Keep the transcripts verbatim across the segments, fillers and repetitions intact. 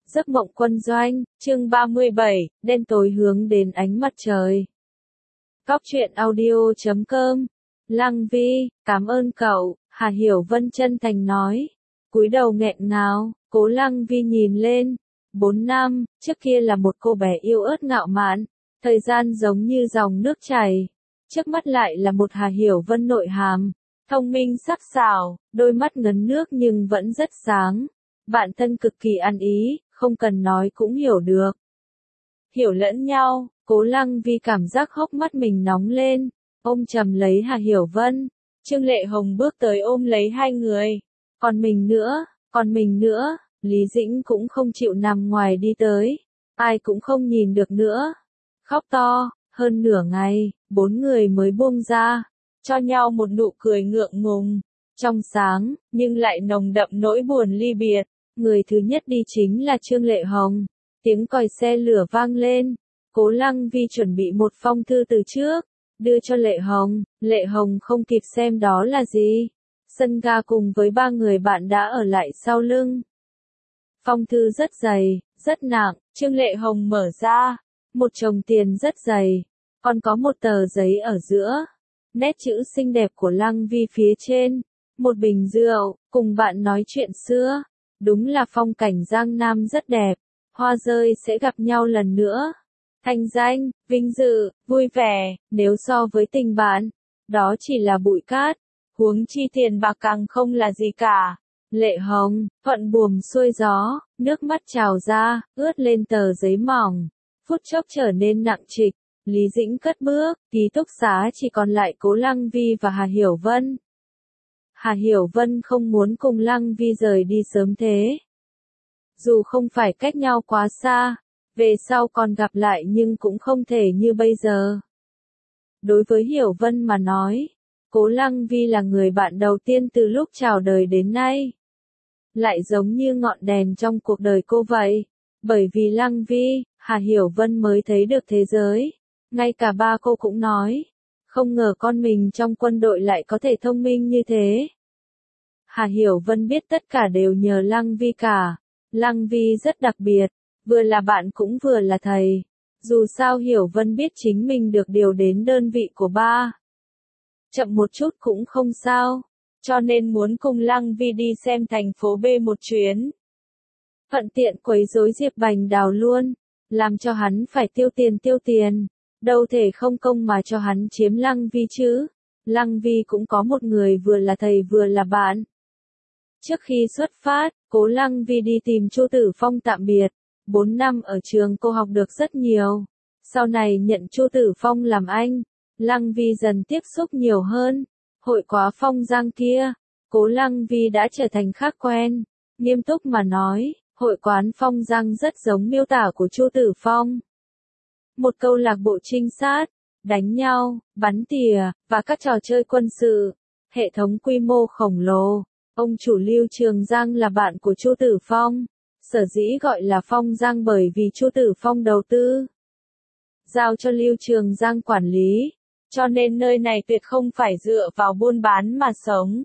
Giấc mộng quân doanh, chương ba mươi bảy, đen tối hướng đến ánh mặt trời. Góc truyện audio chấm com. Lăng Vi, cảm ơn cậu, Hà Hiểu Vân chân thành nói. Cúi đầu nghẹn ngào, Cố Lăng Vi nhìn lên. Bốn năm, trước kia là một cô bé yêu ớt ngạo mạn, thời gian giống như dòng nước chảy. Trước mắt lại là một Hà Hiểu Vân nội hàm, thông minh sắc sảo, đôi mắt ngấn nước nhưng vẫn rất sáng. Bạn thân cực kỳ ăn ý, không cần nói cũng hiểu được. Hiểu lẫn nhau, Cố Lăng Vi cảm giác hốc mắt mình nóng lên, ôm chầm lấy Hà Hiểu Vân. Trương Lệ Hồng bước tới ôm lấy hai người. Còn mình nữa, còn mình nữa, Lý Dĩnh cũng không chịu nằm ngoài đi tới. Ai cũng không nhìn được nữa. Khóc to, hơn nửa ngày, bốn người mới buông ra, cho nhau một nụ cười ngượng ngùng, trong sáng, nhưng lại nồng đậm nỗi buồn ly biệt. Người thứ nhất đi chính là Trương Lệ Hồng. Tiếng còi xe lửa vang lên. Cố Lăng Vi chuẩn bị một phong thư từ trước, đưa cho Lệ Hồng. Lệ Hồng không kịp xem đó là gì. Sân ga cùng với ba người bạn đã ở lại sau lưng. Phong thư rất dày, rất nặng, Trương Lệ Hồng mở ra. Một chồng tiền rất dày, còn có một tờ giấy ở giữa. Nét chữ xinh đẹp của Lăng Vi phía trên. Một bình rượu, cùng bạn nói chuyện xưa. Đúng là phong cảnh Giang Nam rất đẹp, hoa rơi sẽ gặp nhau lần nữa. Thành danh, vinh dự, vui vẻ, nếu so với tình bạn, đó chỉ là bụi cát, huống chi tiền bạc càng không là gì cả. Lệ Hồng, thuận buồm xuôi gió, nước mắt trào ra, ướt lên tờ giấy mỏng, phút chốc trở nên nặng trịch. Lý Dĩnh cất bước, ký túc xá chỉ còn lại Cố Lăng Vi và Hà Hiểu Vân. Hà Hiểu Vân không muốn cùng Lăng Vi rời đi sớm thế. Dù không phải cách nhau quá xa, về sau còn gặp lại nhưng cũng không thể như bây giờ. Đối với Hiểu Vân mà nói, Cố Lăng Vi là người bạn đầu tiên từ lúc chào đời đến nay. Lại giống như ngọn đèn trong cuộc đời cô vậy. Bởi vì Lăng Vi, Hà Hiểu Vân mới thấy được thế giới. Ngay cả ba cô cũng nói. Không ngờ con mình trong quân đội lại có thể thông minh như thế. Hà Hiểu Vân biết tất cả đều nhờ Lăng Vi cả. Lăng Vi rất đặc biệt, vừa là bạn cũng vừa là thầy. Dù sao Hiểu Vân biết chính mình được điều đến đơn vị của ba. Chậm một chút cũng không sao, cho nên muốn cùng Lăng Vi đi xem thành phố B một chuyến. Thuận tiện quấy rối Diệp Bành Đào luôn, làm cho hắn phải tiêu tiền tiêu tiền. Đâu thể không công mà cho hắn chiếm Lăng Vi chứ. Lăng Vi cũng có một người vừa là thầy vừa là bạn. Trước khi xuất phát, Cố Lăng Vi đi tìm Chu Tử Phong tạm biệt. Bốn năm ở trường cô học được rất nhiều. Sau này nhận Chu Tử Phong làm anh, Lăng Vi dần tiếp xúc nhiều hơn. Hội quá Phong Giang kia, Cố Lăng Vi đã trở thành khác quen. Nghiêm túc mà nói, hội quán Phong Giang rất giống miêu tả của Chu Tử Phong. Một câu lạc bộ trinh sát, đánh nhau, bắn tỉa, và các trò chơi quân sự. Hệ thống quy mô khổng lồ. Ông chủ Lưu Trường Giang là bạn của Chu Tử Phong. Sở dĩ gọi là Phong Giang bởi vì Chu Tử Phong đầu tư. Giao cho Lưu Trường Giang quản lý. Cho nên nơi này tuyệt không phải dựa vào buôn bán mà sống.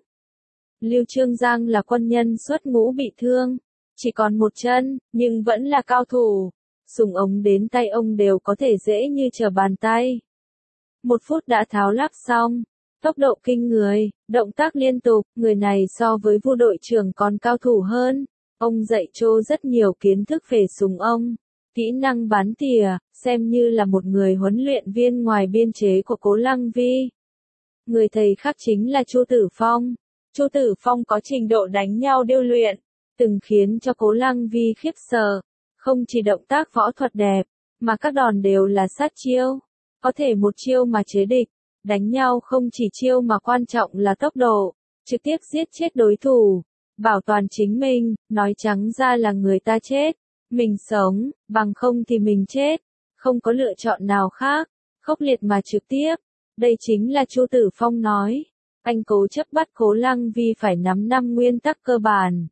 Lưu Trường Giang là quân nhân xuất ngũ bị thương. Chỉ còn một chân, nhưng vẫn là cao thủ. Súng ống đến tay ông đều có thể dễ như trở bàn tay. Một phút đã tháo lắp xong. Tốc độ kinh người, động tác liên tục, người này so với Vu đội trưởng còn cao thủ hơn. Ông dạy Trô rất nhiều kiến thức về súng ống, kỹ năng bắn tỉa, xem như là một người huấn luyện viên ngoài biên chế của Cố Lăng Vi. Người thầy khác chính là Chu Tử Phong. Chu Tử Phong có trình độ đánh nhau điêu luyện, từng khiến cho Cố Lăng Vi khiếp sợ. Không chỉ động tác võ thuật đẹp, mà các đòn đều là sát chiêu, có thể một chiêu mà chế địch. Đánh nhau không chỉ chiêu mà quan trọng là tốc độ, trực tiếp giết chết đối thủ, bảo toàn chính mình, nói trắng ra là người ta chết, mình sống, bằng không thì mình chết, không có lựa chọn nào khác, khốc liệt mà trực tiếp. Đây chính là Chu Tử Phong nói. Anh cố chấp bắt Cố Lăng Vi phải nắm năm nguyên tắc cơ bản.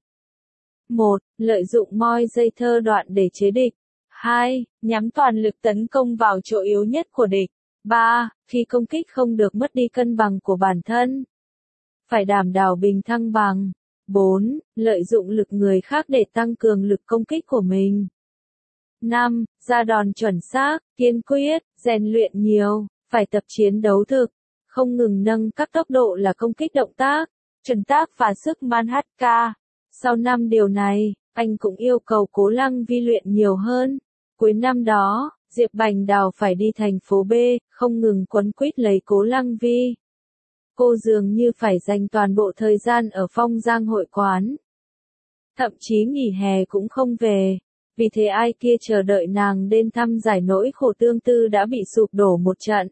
một. Lợi dụng moi dây thơ đoạn để chế địch. hai. Nhắm toàn lực tấn công vào chỗ yếu nhất của địch. ba. Khi công kích không được mất đi cân bằng của bản thân. Phải đảm bảo bình thăng bằng. bốn. Lợi dụng lực người khác để tăng cường lực công kích của mình. năm. Ra đòn chuẩn xác, kiên quyết, rèn luyện nhiều, phải tập chiến đấu thực, không ngừng nâng các tốc độ là công kích động tác, chuẩn tác và sức man hát ca. Sau năm điều này, anh cũng yêu cầu Cố Lăng Vi luyện nhiều hơn. Cuối năm đó, Diệp Bành Đào phải đi thành phố B, không ngừng quấn quýt lấy Cố Lăng Vi. Cô dường như phải dành toàn bộ thời gian ở Phong Giang hội quán. Thậm chí nghỉ hè cũng không về, vì thế ai kia chờ đợi nàng đến thăm giải nỗi khổ tương tư đã bị sụp đổ một trận.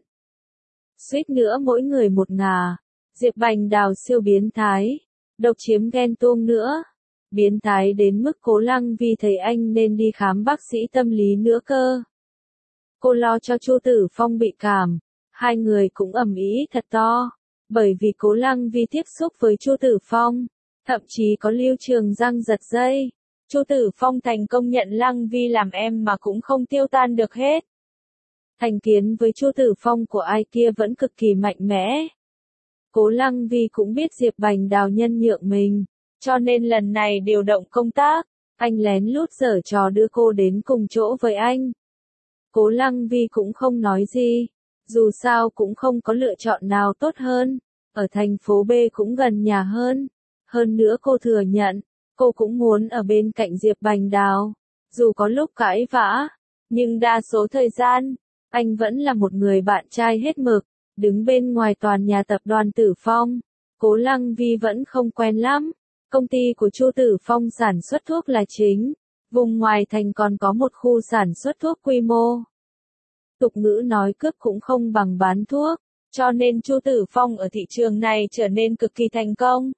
Suýt nữa mỗi người một ngả, Diệp Bành Đào siêu biến thái, độc chiếm ghen tuông nữa. Biến thái đến mức Cố Lăng Vi thấy anh nên đi khám bác sĩ tâm lý nữa cơ. Cô lo cho Chu Tử Phong bị cảm, hai người cũng ầm ĩ thật to, bởi vì Cố Lăng Vi tiếp xúc với Chu Tử Phong, thậm chí có Lưu Trường Giang giật dây. Chu Tử Phong thành công nhận Lăng Vi làm em mà cũng không tiêu tan được hết. Thành kiến với Chu Tử Phong của ai kia vẫn cực kỳ mạnh mẽ. Cố Lăng Vi cũng biết Diệp Bành Đào nhân nhượng mình, cho nên lần này điều động công tác, anh lén lút giở trò đưa cô đến cùng chỗ với anh. Cố Lăng Vi cũng không nói gì, dù sao cũng không có lựa chọn nào tốt hơn, ở thành phố B cũng gần nhà hơn. Hơn nữa cô thừa nhận, cô cũng muốn ở bên cạnh Diệp Bành Đào, dù có lúc cãi vã, nhưng đa số thời gian, anh vẫn là một người bạn trai hết mực, đứng bên ngoài tòa nhà tập đoàn Tử Phong. Cố Lăng Vi vẫn không quen lắm, công ty của Chu Tử Phong sản xuất thuốc là chính, vùng ngoài thành còn có một khu sản xuất thuốc quy mô. Tục ngữ nói cướp cũng không bằng bán thuốc, cho nên Chu Tử Phong ở thị trường này trở nên cực kỳ thành công.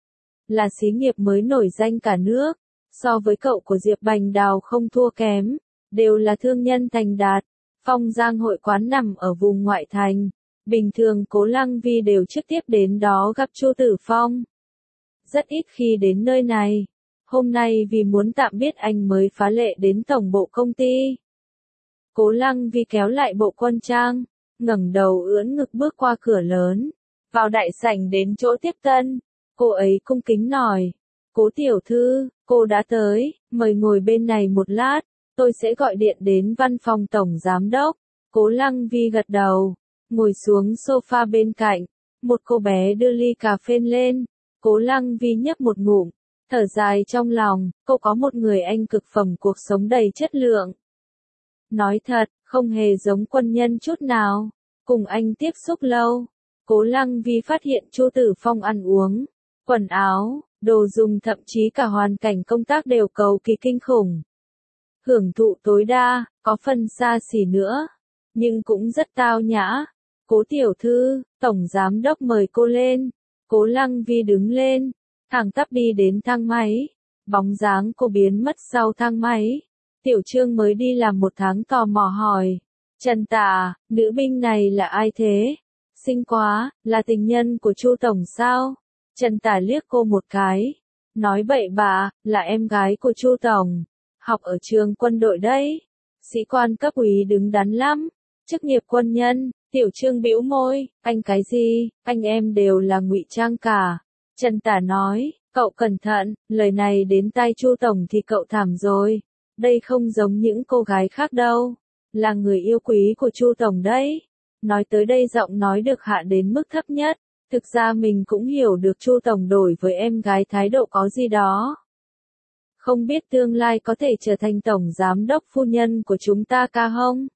Là xí nghiệp mới nổi danh cả nước, so với cậu của Diệp Bành Đào không thua kém, đều là thương nhân thành đạt. Phong Giang hội quán nằm ở vùng ngoại thành, bình thường Cố Lăng Vi đều trực tiếp đến đó gặp Chu Tử Phong. Rất ít khi đến nơi này, hôm nay vì muốn tạm biết anh mới phá lệ đến tổng bộ công ty. Cố Lăng Vi kéo lại bộ quân trang, ngẩng đầu ưỡn ngực bước qua cửa lớn, vào đại sảnh đến chỗ tiếp tân. Cô ấy cung kính nói, Cố tiểu thư, cô đã tới, mời ngồi bên này một lát, tôi sẽ gọi điện đến văn phòng tổng giám đốc. Cố Lăng Vi gật đầu, ngồi xuống sofa bên cạnh, một cô bé đưa ly cà phê lên. Cố Lăng Vi nhấp một ngụm, thở dài trong lòng, cô có một người anh cực phẩm cuộc sống đầy chất lượng. Nói thật, không hề giống quân nhân chút nào, cùng anh tiếp xúc lâu. Cố Lăng Vi phát hiện Chu Tử Phong ăn uống, quần áo, đồ dùng thậm chí cả hoàn cảnh công tác đều cầu kỳ kinh khủng. Hưởng thụ tối đa, có phần xa xỉ nữa, nhưng cũng rất tao nhã. Cố tiểu thư, tổng giám đốc mời cô lên. Cố Lăng Vi đứng lên, thẳng tắp đi đến thang máy. Bóng dáng cô biến mất sau thang máy. Tiểu Trương mới đi làm một tháng tò mò hỏi, Trần Tả, nữ binh này là ai thế? Xinh quá, là tình nhân của Chu tổng sao? Trần Tả liếc cô một cái, nói bậy bạ, là em gái của Chu tổng, học ở trường quân đội đấy. Sĩ quan cấp úy đứng đắn lắm, chức nghiệp quân nhân. Tiểu Trương bĩu môi, anh cái gì, anh em đều là ngụy trang cả. Trần Tả nói, cậu cẩn thận, lời này đến tai Chu tổng thì cậu thảm rồi. Đây không giống những cô gái khác đâu, là người yêu quý của Chu tổng đấy. Nói tới đây giọng nói được hạ đến mức thấp nhất, thực ra mình cũng hiểu được Chu tổng đổi với em gái thái độ có gì đó. Không biết tương lai có thể trở thành tổng giám đốc phu nhân của chúng ta ca không?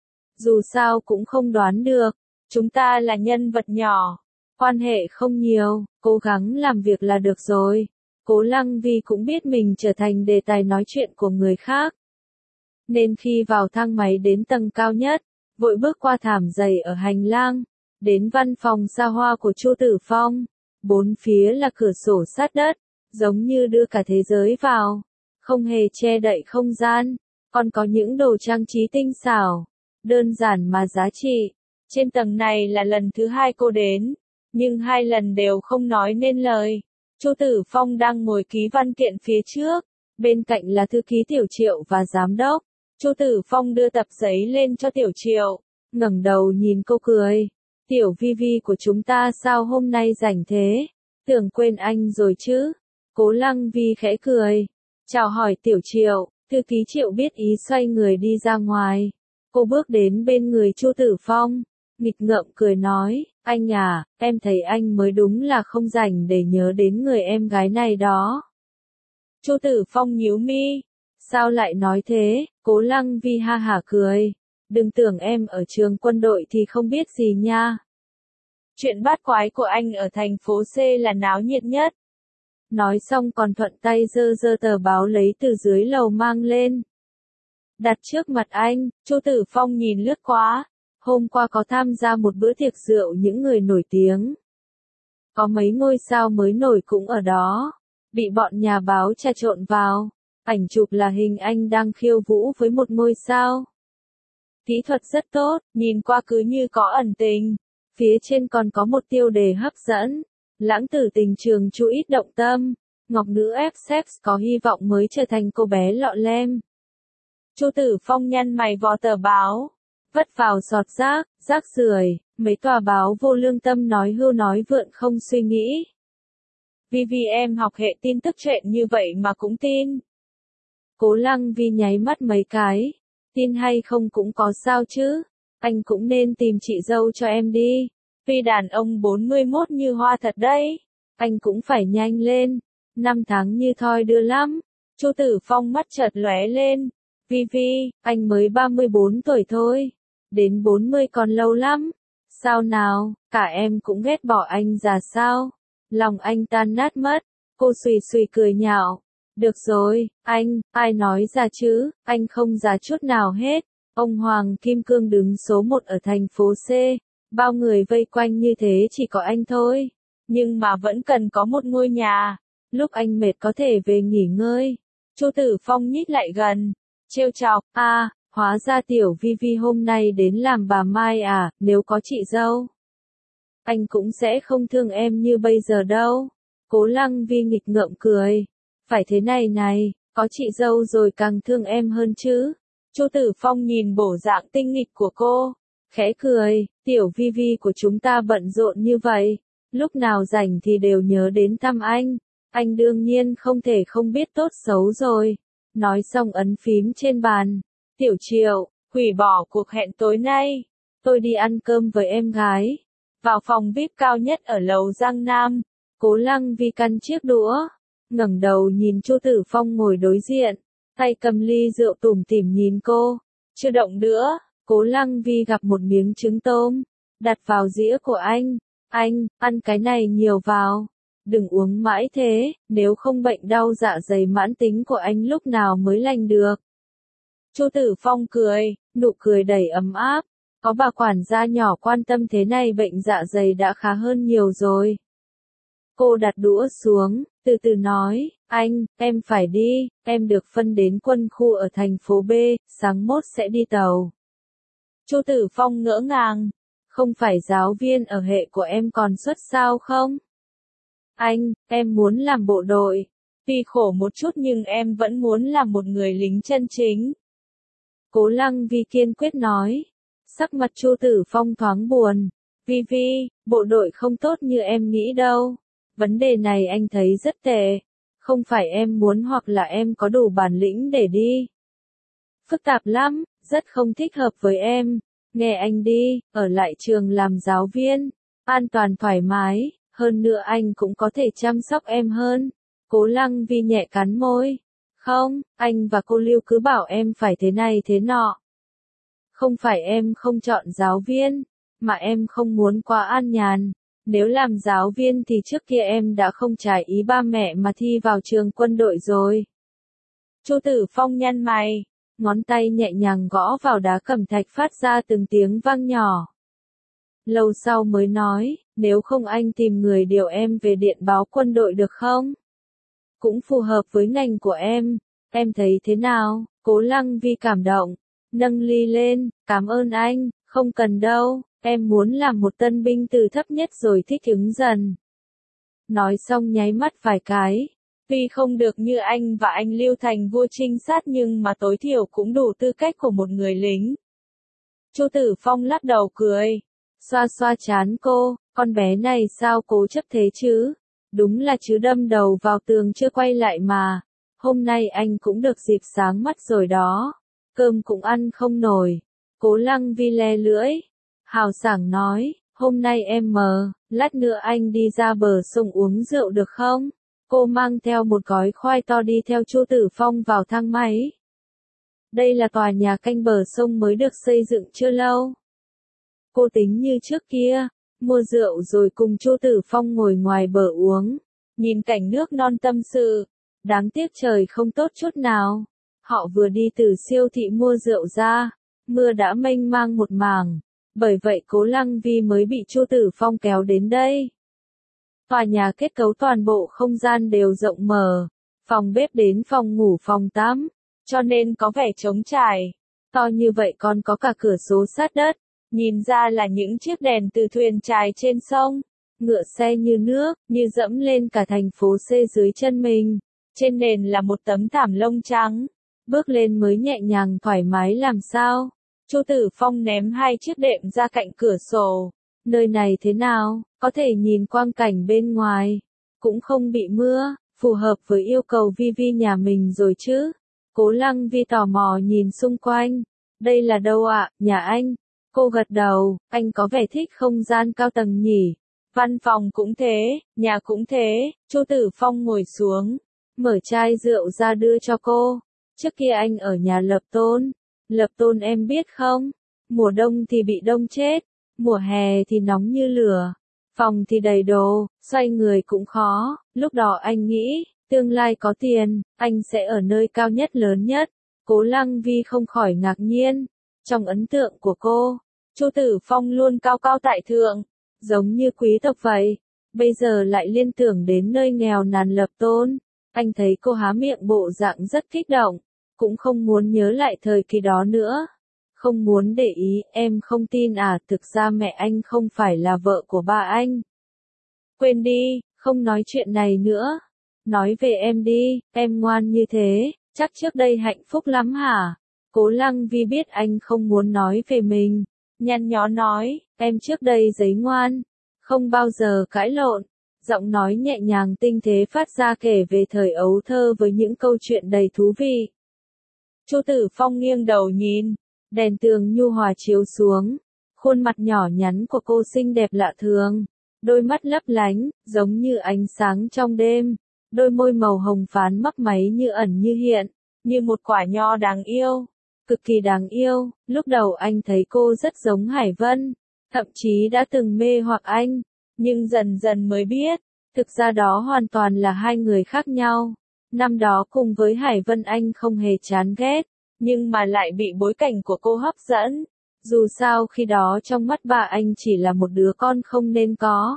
Dù sao cũng không đoán được, chúng ta là nhân vật nhỏ, quan hệ không nhiều, cố gắng làm việc là được rồi. Cố Lăng Vi cũng biết mình trở thành đề tài nói chuyện của người khác. Nên khi vào thang máy đến tầng cao nhất, vội bước qua thảm dày ở hành lang, đến văn phòng xa hoa của Chu Tử Phong. Bốn phía là cửa sổ sát đất, giống như đưa cả thế giới vào, không hề che đậy không gian, còn có những đồ trang trí tinh xảo, đơn giản mà giá trị. Trên tầng này là lần thứ hai cô đến, nhưng hai lần đều không nói nên lời. Chu Tử Phong đang ngồi ký văn kiện phía trước, bên cạnh là thư ký Tiểu Triệu và giám đốc. Chu Tử Phong đưa tập giấy lên cho Tiểu Triệu, ngẩng đầu nhìn cô cười. Tiểu Vi Vi của chúng ta sao hôm nay rảnh thế? Tưởng quên anh rồi chứ? Cố Lăng Vi khẽ cười. Chào hỏi Tiểu Triệu, thư ký Triệu biết ý xoay người đi ra ngoài. Cô bước đến bên người Chu Tử Phong, nghịch ngợm cười nói, anh à, em thấy anh mới đúng là không rảnh để nhớ đến người em gái này đó. Chu Tử Phong nhíu mi, sao lại nói thế? Cố Lăng Vi ha hả cười, đừng tưởng em ở trường quân đội thì không biết gì nha. Chuyện bát quái của anh ở thành phố C là náo nhiệt nhất. Nói xong còn thuận tay giơ giơ tờ báo lấy từ dưới lầu mang lên. Đặt trước mặt anh, Chu Tử Phong nhìn lướt qua. Hôm qua có tham gia một bữa tiệc rượu những người nổi tiếng. Có mấy ngôi sao mới nổi cũng ở đó. Bị bọn nhà báo trà trộn vào. Ảnh chụp là hình anh đang khiêu vũ với một ngôi sao. Kỹ thuật rất tốt, nhìn qua cứ như có ẩn tình. Phía trên còn có một tiêu đề hấp dẫn. Lãng tử tình trường chú ít động tâm. Ngọc nữ ép sex có hy vọng mới trở thành cô bé lọ lem. Chu Tử Phong nhăn mày vò tờ báo. Vất vào sọt rác, rác rưởi, mấy tòa báo vô lương tâm nói hưu nói vượn không suy nghĩ. Vì vì em học hệ tin tức chuyện như vậy mà cũng tin. Cố Lăng Vi nháy mắt mấy cái. Tin hay không cũng có sao chứ. Anh cũng nên tìm chị dâu cho em đi. Vì đàn ông bốn mươi mốt như hoa thật đấy. Anh cũng phải nhanh lên. Năm tháng như thoi đưa lắm. Chu Tử Phong mắt chợt lóe lên. Vi Vi, anh mới ba mươi bốn tuổi thôi. Đến bốn mươi còn lâu lắm. Sao nào, cả em cũng ghét bỏ anh già sao? Lòng anh tan nát mất. Cô xùy xùy cười nhạo. Được rồi, anh, ai nói già chứ, anh không già chút nào hết. Ông Hoàng Kim Cương đứng số một ở thành phố C. Bao người vây quanh như thế chỉ có anh thôi. Nhưng mà vẫn cần có một ngôi nhà. Lúc anh mệt có thể về nghỉ ngơi. Chu Tử Phong nhích lại gần. Trêu chọc, a, à, hóa ra Tiểu Vi Vi hôm nay đến làm bà Mai à, nếu có chị dâu. Anh cũng sẽ không thương em như bây giờ đâu. Cố Lăng Vi nghịch ngợm cười. Phải thế này này, có chị dâu rồi càng thương em hơn chứ. Chu Tử Phong nhìn bộ dạng tinh nghịch của cô. Khẽ cười, Tiểu Vi Vi của chúng ta bận rộn như vậy. Lúc nào rảnh thì đều nhớ đến thăm anh. Anh đương nhiên không thể không biết tốt xấu rồi. Nói xong ấn phím trên bàn. Tiểu Triệu, hủy bỏ cuộc hẹn tối nay. Tôi đi ăn cơm với em gái. Vào phòng vi ai pi cao nhất ở lầu Giang Nam. Cố Lăng Vi căn chiếc đũa. Ngẩng đầu nhìn Chu Tử Phong ngồi đối diện. Tay cầm ly rượu tủm tỉm nhìn cô. Chưa động nữa. Cố Lăng Vi gặp một miếng trứng tôm. Đặt vào dĩa của anh. Anh, ăn cái này nhiều vào. Đừng uống mãi thế, nếu không bệnh đau dạ dày mãn tính của anh lúc nào mới lành được. Chu Tử Phong cười, nụ cười đầy ấm áp. Có bà quản gia nhỏ quan tâm thế này bệnh dạ dày đã khá hơn nhiều rồi. Cô đặt đũa xuống, từ từ nói, anh, em phải đi, em được phân đến quân khu ở thành phố B, sáng mốt sẽ đi tàu. Chu Tử Phong ngỡ ngàng, không phải giáo viên ở hệ của em còn xuất sao không? Anh, em muốn làm bộ đội. Tuy khổ một chút nhưng em vẫn muốn làm một người lính chân chính. Cố Lăng Vi kiên quyết nói. Sắc mặt Chu Tử Phong thoáng buồn. Vi Vi, bộ đội không tốt như em nghĩ đâu. Vấn đề này anh thấy rất tệ. Không phải em muốn hoặc là em có đủ bản lĩnh để đi. Phức tạp lắm, rất không thích hợp với em. Nghe anh đi, ở lại trường làm giáo viên. An toàn thoải mái. Hơn nữa anh cũng có thể chăm sóc em hơn. Cố Lăng Vi nhẹ cắn môi. Không, anh và cô Lưu cứ bảo em phải thế này thế nọ. Không phải em không chọn giáo viên, mà em không muốn quá an nhàn. Nếu làm giáo viên thì trước kia em đã không trái ý ba mẹ mà thi vào trường quân đội rồi. Chu Tử Phong nhăn mày, ngón tay nhẹ nhàng gõ vào đá cẩm thạch phát ra từng tiếng vang nhỏ. Lâu sau mới nói, nếu không anh tìm người điều em về điện báo quân đội được không? Cũng phù hợp với ngành của em, em thấy thế nào? Cố Lăng Vi cảm động, nâng ly lên, cảm ơn anh, không cần đâu, em muốn làm một tân binh từ thấp nhất rồi thích ứng dần. Nói xong nháy mắt vài cái, tuy không được như anh và anh Lưu thành vua trinh sát nhưng mà tối thiểu cũng đủ tư cách của một người lính. Chu Tử Phong lắc đầu cười. Xoa xoa chán cô, con bé này sao cố chấp thế chứ? Đúng là chứ đâm đầu vào tường chưa quay lại mà. Hôm nay anh cũng được dịp sáng mắt rồi đó. Cơm cũng ăn không nổi. Cố Lăng Vi le lưỡi. Hào sảng nói, hôm nay em mờ, lát nữa anh đi ra bờ sông uống rượu được không? Cô mang theo một gói khoai to đi theo Chu Tử Phong vào thang máy. Đây là tòa nhà canh bờ sông mới được xây dựng chưa lâu. Cô tính như trước kia, mua rượu rồi cùng Chu Tử Phong ngồi ngoài bờ uống, nhìn cảnh nước non tâm sự. Đáng tiếc trời không tốt chút nào. Họ vừa đi từ siêu thị mua rượu ra, mưa đã mênh mang một mảng, bởi vậy Cố Lăng Vi mới bị Chu Tử Phong kéo đến đây. Tòa nhà kết cấu toàn bộ không gian đều rộng mở, phòng bếp đến phòng ngủ phòng tắm, cho nên có vẻ trống trải. To như vậy còn có cả cửa sổ sát đất, nhìn ra là những chiếc đèn từ thuyền chài trên sông, ngựa xe như nước, như dẫm lên cả thành phố C dưới chân mình. Trên nền là một tấm thảm lông trắng, bước lên mới nhẹ nhàng thoải mái làm sao. Chu Tử Phong ném hai chiếc đệm ra cạnh cửa sổ. Nơi này thế nào, có thể nhìn quang cảnh bên ngoài, cũng không bị mưa, phù hợp với yêu cầu Vi Vi nhà mình rồi chứ. Cố Lăng Vi tò mò nhìn xung quanh. Đây là đâu ạ, à? Nhà anh? Cô gật đầu, anh có vẻ thích không gian cao tầng nhỉ. Văn phòng cũng thế, nhà cũng thế. Chu Tử Phong ngồi xuống, mở chai rượu ra đưa cho cô. Trước kia anh ở nhà Lập Tôn. Lập Tôn em biết không? Mùa đông thì bị đông chết, mùa hè thì nóng như lửa. Phòng thì đầy đồ, xoay người cũng khó. Lúc đó anh nghĩ, tương lai có tiền, anh sẽ ở nơi cao nhất lớn nhất. Cố Lăng Vi không khỏi ngạc nhiên. Trong ấn tượng của cô, Chu Tử Phong luôn cao cao tại thượng, giống như quý tộc vậy. Bây giờ lại liên tưởng đến nơi nghèo nàn Lập Tôn. Anh thấy cô há miệng bộ dạng rất kích động, cũng không muốn nhớ lại thời kỳ đó nữa. Không muốn để ý, em không tin à, thực ra mẹ anh không phải là vợ của ba anh. Quên đi, không nói chuyện này nữa. Nói về em đi, em ngoan như thế, chắc trước đây hạnh phúc lắm hả? Cố Lăng Vi biết anh không muốn nói về mình, nhăn nhó nói, em trước đây giấy ngoan, không bao giờ cãi lộn. Giọng nói nhẹ nhàng tinh tế phát ra kể về thời ấu thơ với những câu chuyện đầy thú vị. Chu Tử Phong nghiêng đầu nhìn, đèn tường nhu hòa chiếu xuống, khuôn mặt nhỏ nhắn của cô xinh đẹp lạ thường, đôi mắt lấp lánh, giống như ánh sáng trong đêm, đôi môi màu hồng phán mấp máy như ẩn như hiện, như một quả nho đáng yêu, cực kỳ đáng yêu. Lúc đầu anh thấy cô rất giống Hải Vân, thậm chí đã từng mê hoặc anh, nhưng dần dần mới biết, thực ra đó hoàn toàn là hai người khác nhau. Năm đó cùng với Hải Vân anh không hề chán ghét, nhưng mà lại bị bối cảnh của cô hấp dẫn. Dù sao khi đó trong mắt bà anh chỉ là một đứa con không nên có.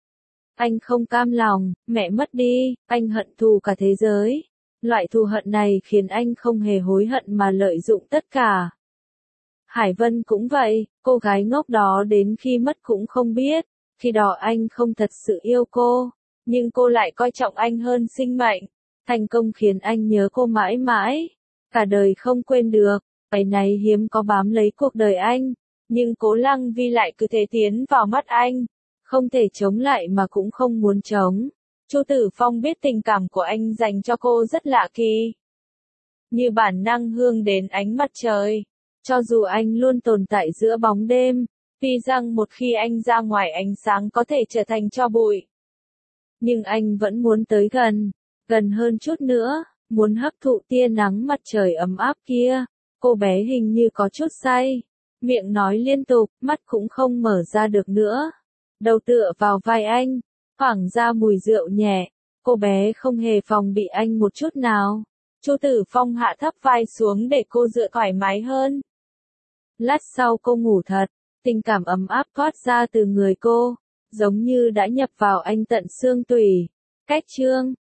Anh không cam lòng, mẹ mất đi, anh hận thù cả thế giới. Loại thù hận này khiến anh không hề hối hận mà lợi dụng tất cả. Hải Vân cũng vậy, cô gái ngốc đó đến khi mất cũng không biết. Khi đó anh không thật sự yêu cô, nhưng cô lại coi trọng anh hơn sinh mệnh. Thành công khiến anh nhớ cô mãi mãi, cả đời không quên được. Cái này hiếm có bám lấy cuộc đời anh, nhưng Cố Lăng Vi lại cứ thế tiến vào mắt anh, không thể chống lại mà cũng không muốn chống. Chu Tử Phong biết tình cảm của anh dành cho cô rất lạ kỳ, như bản năng hướng đến ánh mặt trời. Cho dù anh luôn tồn tại giữa bóng đêm, tuy rằng một khi anh ra ngoài ánh sáng có thể trở thành tro bụi, nhưng anh vẫn muốn tới gần, gần hơn chút nữa, muốn hấp thụ tia nắng mặt trời ấm áp kia. Cô bé hình như có chút say, miệng nói liên tục, mắt cũng không mở ra được nữa. Đầu tựa vào vai anh, thoảng ra mùi rượu nhẹ, cô bé không hề phòng bị anh một chút nào. Chu Tử Phong hạ thấp vai xuống để cô dựa thoải mái hơn. Lát sau cô ngủ thật, tình cảm ấm áp thoát ra từ người cô, giống như đã nhập vào anh tận xương tủy. Cách chương